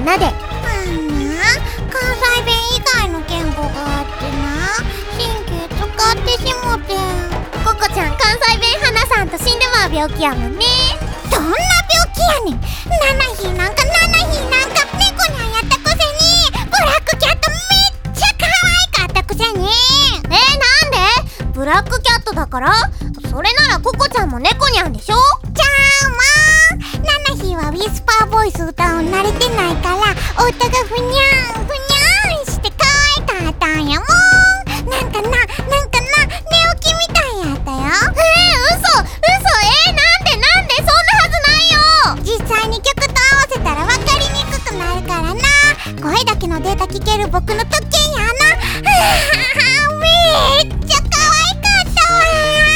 なで。 関西弁以外の言語があってな、神経使ってしもてん。 ココちゃん関西弁話さんと死んでまう病気やもんね。 どんな病気やねん。ナナヒなんか猫にゃんやったくせに、ブラックキャットめっちゃ可愛かったくせに。 なんで？ブラックキャットだから？それならココちゃんも猫にゃんでしょ？ じゃあもうナナヒはウィスパーボイス歌うの慣れてないから、音がふにゃんふにゃんして可愛かったんやもん。なんかな寝起きみたいやったよ。 嘘なんでそんなはずないよ。 実際に曲と合わせたら分かりにくくなるからな。声だけのデータ聞ける僕の特権やな。めっちゃ可愛かったわ。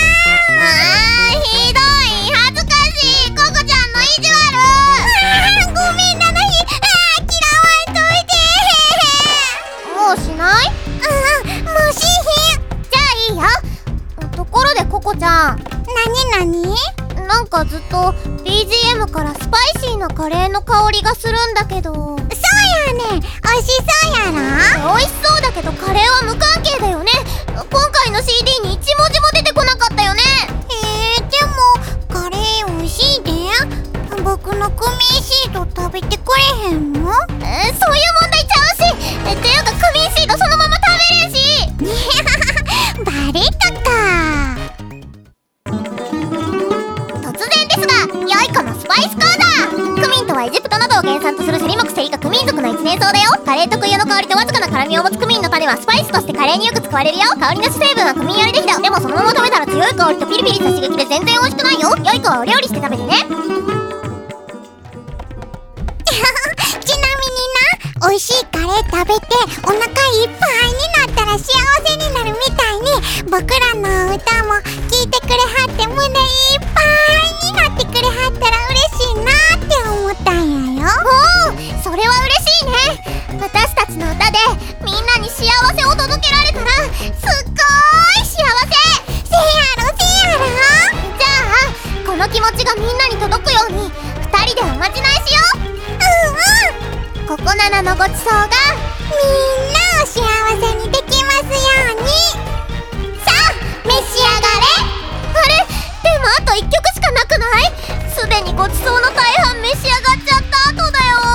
ひどい、恥ずかしい。ココちゃんの意地悪。 ごめんナナヒ。嫌わんといて。 もうしない？ もうしへん。 じゃあいいよ。ところでココちゃん、 なになんかずっと BGM からスパイシーなカレーの香りがするんだけど。 そうやねん、おいしそうやろ。 美味しそうだけどカレーは無関係だよね。今回の CD に一文字も出てこなかったよね。 でもカレーおいしいで。僕のクミンシード食べてくれへんの？ そういう問題ちゃうし。っていうかクミンシードそのまま食べれんし。 バレたか。 突然ですが、良い子のスパイスコーナー。クミンとはエジプトなどを原産とするセリ目セリ科クミン属の一年草だよ。カレー特有の香りとわずかな辛みを持つクミンの種はスパイスとしてカレーによく使われるよ。香りの主成分はクミンアルデヒド。でもそのまま食べたら強い香りとピリピリした刺激で全然美味しくないよ。良い子はお料理して食べてね。 ちなみにな、美味しいカレー食べてお腹いっぱいになったら幸せになるみたいに、僕らの歌も聴いてくれはって胸いっぱいになってくれはったら嬉しいなって思ったんやよ。 それは嬉しいね。私たちの歌でみんなに幸せを届けられたらすっごーい幸せ。 せやろ。 じゃあこの気持ちがみんなに届くように2人でおまじないしよう。ココナナのごちそうがみんなを幸せにできますように。 さあ召し上がれ。あれ、でもあと1曲しかなくない？すでにごちそうの大半召し上がっちゃった後だよ。